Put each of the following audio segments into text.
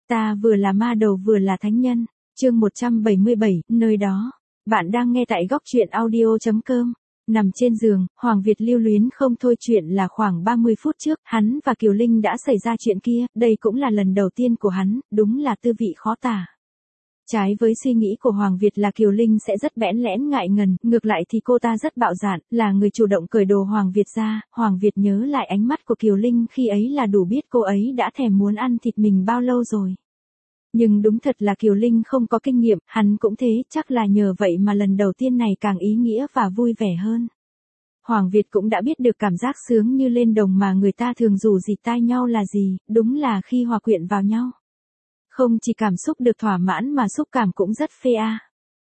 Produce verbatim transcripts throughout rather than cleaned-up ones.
Ta vừa là ma đầu vừa là thánh nhân. Chương một trăm bảy mươi bảy, nơi đó. Bạn đang nghe tại góc truyện audio chấm com. Nằm trên giường, Hoàng Việt lưu luyến không thôi. Chuyện là khoảng ba mươi phút trước, hắn và Kiều Linh đã xảy ra chuyện kia, đây cũng là lần đầu tiên của hắn, đúng là tư vị khó tả. Trái với suy nghĩ của Hoàng Việt là Kiều Linh sẽ rất bẽn lẽn ngại ngần, ngược lại thì cô ta rất bạo dạn, là người chủ động cởi đồ Hoàng Việt ra. Hoàng Việt nhớ lại ánh mắt của Kiều Linh khi ấy là đủ biết cô ấy đã thèm muốn ăn thịt mình bao lâu rồi. Nhưng đúng thật là Kiều Linh không có kinh nghiệm, hắn cũng thế, chắc là nhờ vậy mà lần đầu tiên này càng ý nghĩa và vui vẻ hơn. Hoàng Việt cũng đã biết được cảm giác sướng như lên đồng mà người ta thường rủ dịt tai nhau là gì, đúng là khi hòa quyện vào nhau. Không chỉ cảm xúc được thỏa mãn mà xúc cảm cũng rất phê a.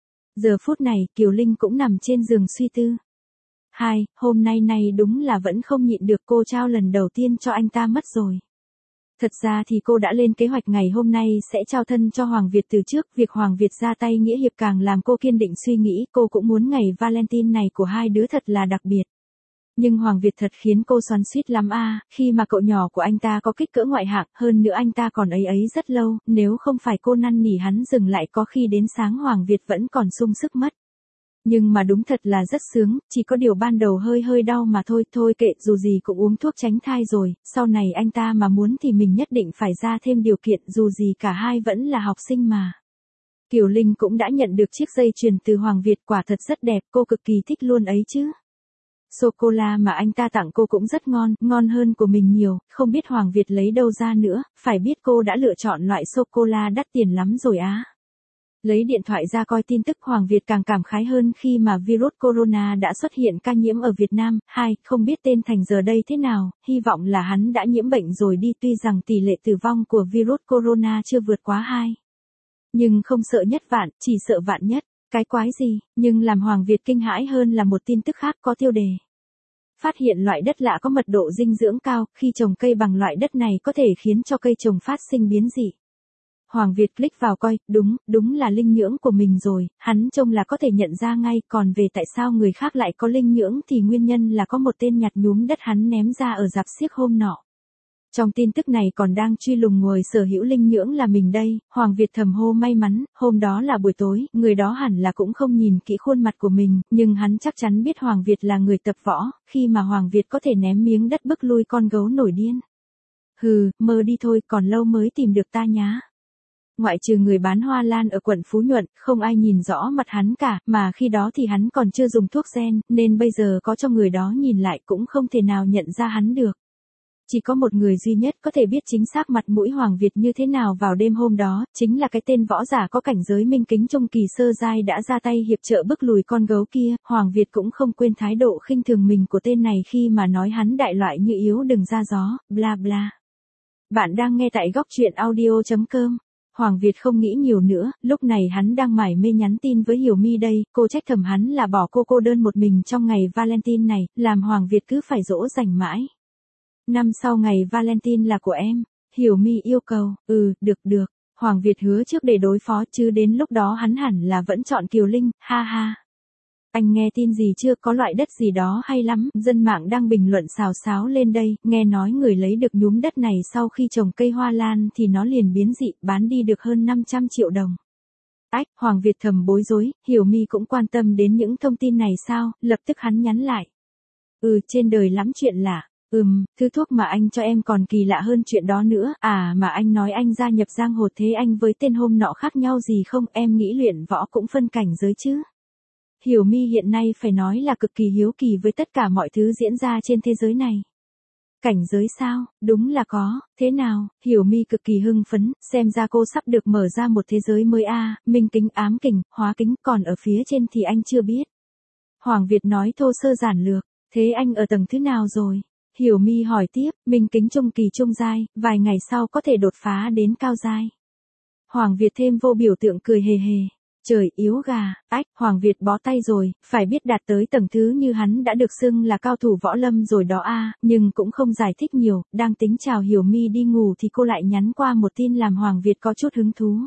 Giờ phút này, Kiều Linh cũng nằm trên giường suy tư. Hai, hôm nay này đúng là vẫn không nhịn được, cô trao lần đầu tiên cho anh ta mất rồi. Thật ra thì cô đã lên kế hoạch ngày hôm nay sẽ trao thân cho Hoàng Việt từ trước, việc Hoàng Việt ra tay nghĩa hiệp càng làm cô kiên định suy nghĩ, cô cũng muốn ngày Valentine này của hai đứa thật là đặc biệt. Nhưng Hoàng Việt thật khiến cô xoắn xuýt lắm a, khi mà cậu nhỏ của anh ta có kích cỡ ngoại hạng, hơn nữa anh ta còn ấy ấy rất lâu, nếu không phải cô năn nỉ hắn dừng lại có khi đến sáng Hoàng Việt vẫn còn sung sức mất. Nhưng mà đúng thật là rất sướng, chỉ có điều ban đầu hơi hơi đau mà thôi, thôi kệ, dù gì cũng uống thuốc tránh thai rồi, sau này anh ta mà muốn thì mình nhất định phải ra thêm điều kiện, dù gì cả hai vẫn là học sinh mà. Kiều Linh cũng đã nhận được chiếc dây chuyền từ Hoàng Việt, quả thật rất đẹp, cô cực kỳ thích luôn ấy chứ. Sô-cô-la mà anh ta tặng cô cũng rất ngon, ngon hơn của mình nhiều, không biết Hoàng Việt lấy đâu ra nữa, phải biết cô đã lựa chọn loại sô-cô-la đắt tiền lắm rồi á. Lấy điện thoại ra coi tin tức, Hoàng Việt càng cảm khái hơn khi mà virus corona đã xuất hiện ca nhiễm ở Việt Nam. Hai, không biết tên Thành giờ đây thế nào, hy vọng là hắn đã nhiễm bệnh rồi đi, tuy rằng tỷ lệ tử vong của virus corona chưa vượt quá hai. Nhưng không sợ nhất vạn, chỉ sợ vạn nhất. Cái quái gì, nhưng làm Hoàng Việt kinh hãi hơn là một tin tức khác có tiêu đề. Phát hiện loại đất lạ có mật độ dinh dưỡng cao, khi trồng cây bằng loại đất này có thể khiến cho cây trồng phát sinh biến dị. Hoàng Việt click vào coi, đúng, đúng là linh nhưỡng của mình rồi, hắn trông là có thể nhận ra ngay, còn về tại sao người khác lại có linh nhưỡng thì nguyên nhân là có một tên nhặt nhúm đất hắn ném ra ở rạp xiếc hôm nọ. Trong tin tức này còn đang truy lùng người sở hữu linh nhưỡng là mình đây, Hoàng Việt thầm hô may mắn, hôm đó là buổi tối, người đó hẳn là cũng không nhìn kỹ khuôn mặt của mình, nhưng hắn chắc chắn biết Hoàng Việt là người tập võ, khi mà Hoàng Việt có thể ném miếng đất bức lui con gấu nổi điên. Hừ, mơ đi thôi, còn lâu mới tìm được ta nhá. Ngoại trừ người bán hoa lan ở quận Phú Nhuận, không ai nhìn rõ mặt hắn cả, mà khi đó thì hắn còn chưa dùng thuốc gen, nên bây giờ có cho người đó nhìn lại cũng không thể nào nhận ra hắn được. Chỉ có một người duy nhất có thể biết chính xác mặt mũi Hoàng Việt như thế nào vào đêm hôm đó, chính là cái tên võ giả có cảnh giới minh kính trung kỳ sơ giai đã ra tay hiệp trợ bức lùi con gấu kia. Hoàng Việt cũng không quên thái độ khinh thường mình của tên này khi mà nói hắn đại loại như yếu đừng ra gió, bla bla. Bạn đang nghe tại góc truyện audio chấm com. Hoàng Việt không nghĩ nhiều nữa, lúc này hắn đang mải mê nhắn tin với Hiểu My đây, cô trách thầm hắn là bỏ cô cô đơn một mình trong ngày Valentine này, làm Hoàng Việt cứ phải dỗ dành mãi. Năm sau ngày Valentine là của em, Hiểu My yêu cầu, ừ, được được, Hoàng Việt hứa trước để đối phó chứ đến lúc đó hắn hẳn là vẫn chọn Kiều Linh, ha ha. Anh nghe tin gì chưa, có loại đất gì đó hay lắm, dân mạng đang bình luận xào xáo lên đây, nghe nói người lấy được nhúm đất này sau khi trồng cây hoa lan thì nó liền biến dị, bán đi được hơn năm trăm triệu đồng. Ách, Hoàng Việt thầm bối rối, Hiểu My cũng quan tâm đến những thông tin này sao, lập tức hắn nhắn lại. Ừ, trên đời lắm chuyện lạ. Ừm, thứ thuốc mà anh cho em còn kỳ lạ hơn chuyện đó nữa, à mà anh nói anh gia nhập giang hồ thế anh với tên hôm nọ khác nhau gì không, em nghĩ luyện võ cũng phân cảnh giới chứ. Hiểu My hiện nay phải nói là cực kỳ hiếu kỳ với tất cả mọi thứ diễn ra trên thế giới này. Cảnh giới sao, đúng là có, thế nào, Hiểu My cực kỳ hưng phấn, xem ra cô sắp được mở ra một thế giới mới a, minh kính, ám kình, hóa kính, còn ở phía trên thì anh chưa biết. Hoàng Việt nói thô sơ giản lược, thế anh ở tầng thứ nào rồi? Hiểu My hỏi tiếp, minh kính trung kỳ trung giai, vài ngày sau có thể đột phá đến cao giai. Hoàng Việt thêm vô biểu tượng cười hề hề. Trời yếu gà, ách, Hoàng Việt bó tay rồi, phải biết đạt tới tầng thứ như hắn đã được xưng là cao thủ võ lâm rồi đó a, nhưng cũng không giải thích nhiều, đang tính chào Hiểu My đi ngủ thì cô lại nhắn qua một tin làm Hoàng Việt có chút hứng thú.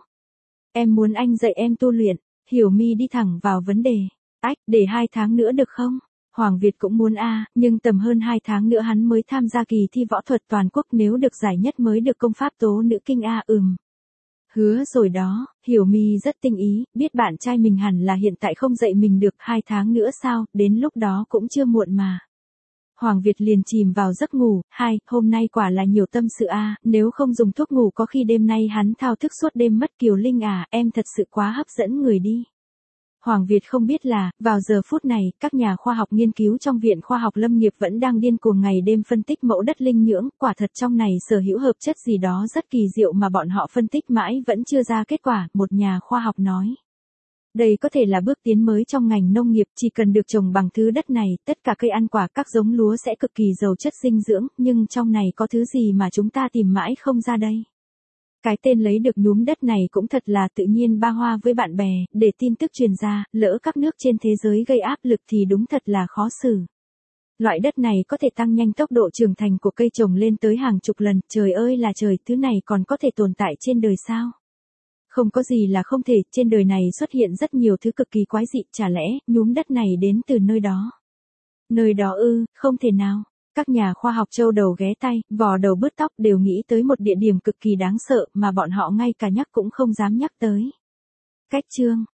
Em muốn anh dạy em tu luyện, Hiểu My đi thẳng vào vấn đề. Ách, để hai tháng nữa được không? Hoàng Việt cũng muốn a, nhưng tầm hơn hai tháng nữa hắn mới tham gia kỳ thi võ thuật toàn quốc, nếu được giải nhất mới được công pháp tố nữ kinh a, ừm. Hứa rồi đó, Hiểu My rất tinh ý, biết bạn trai mình hẳn là hiện tại không dậy mình được hai tháng nữa sao, đến lúc đó cũng chưa muộn mà. Hoàng Việt liền chìm vào giấc ngủ, hai, hôm nay quả là nhiều tâm sự a, nếu không dùng thuốc ngủ có khi đêm nay hắn thao thức suốt đêm mất. Kiều Linh à, em thật sự quá hấp dẫn người đi. Hoàng Việt không biết là, vào giờ phút này, các nhà khoa học nghiên cứu trong Viện Khoa học Lâm nghiệp vẫn đang điên cuồng ngày đêm phân tích mẫu đất linh nhưỡng, quả thật trong này sở hữu hợp chất gì đó rất kỳ diệu mà bọn họ phân tích mãi vẫn chưa ra kết quả, một nhà khoa học nói. Đây có thể là bước tiến mới trong ngành nông nghiệp, chỉ cần được trồng bằng thứ đất này, tất cả cây ăn quả các giống lúa sẽ cực kỳ giàu chất dinh dưỡng, nhưng trong này có thứ gì mà chúng ta tìm mãi không ra đây. Cái tên lấy được nhúm đất này cũng thật là tự nhiên ba hoa với bạn bè, để tin tức truyền ra, lỡ các nước trên thế giới gây áp lực thì đúng thật là khó xử. Loại đất này có thể tăng nhanh tốc độ trưởng thành của cây trồng lên tới hàng chục lần, trời ơi là trời, thứ này còn có thể tồn tại trên đời sao? Không có gì là không thể, trên đời này xuất hiện rất nhiều thứ cực kỳ quái dị, chả lẽ, nhúm đất này đến từ nơi đó? Nơi đó ư, không thể nào. Các nhà khoa học châu đầu ghé tay, vò đầu bứt tóc đều nghĩ tới một địa điểm cực kỳ đáng sợ mà bọn họ ngay cả nhắc cũng không dám nhắc tới. Cách chương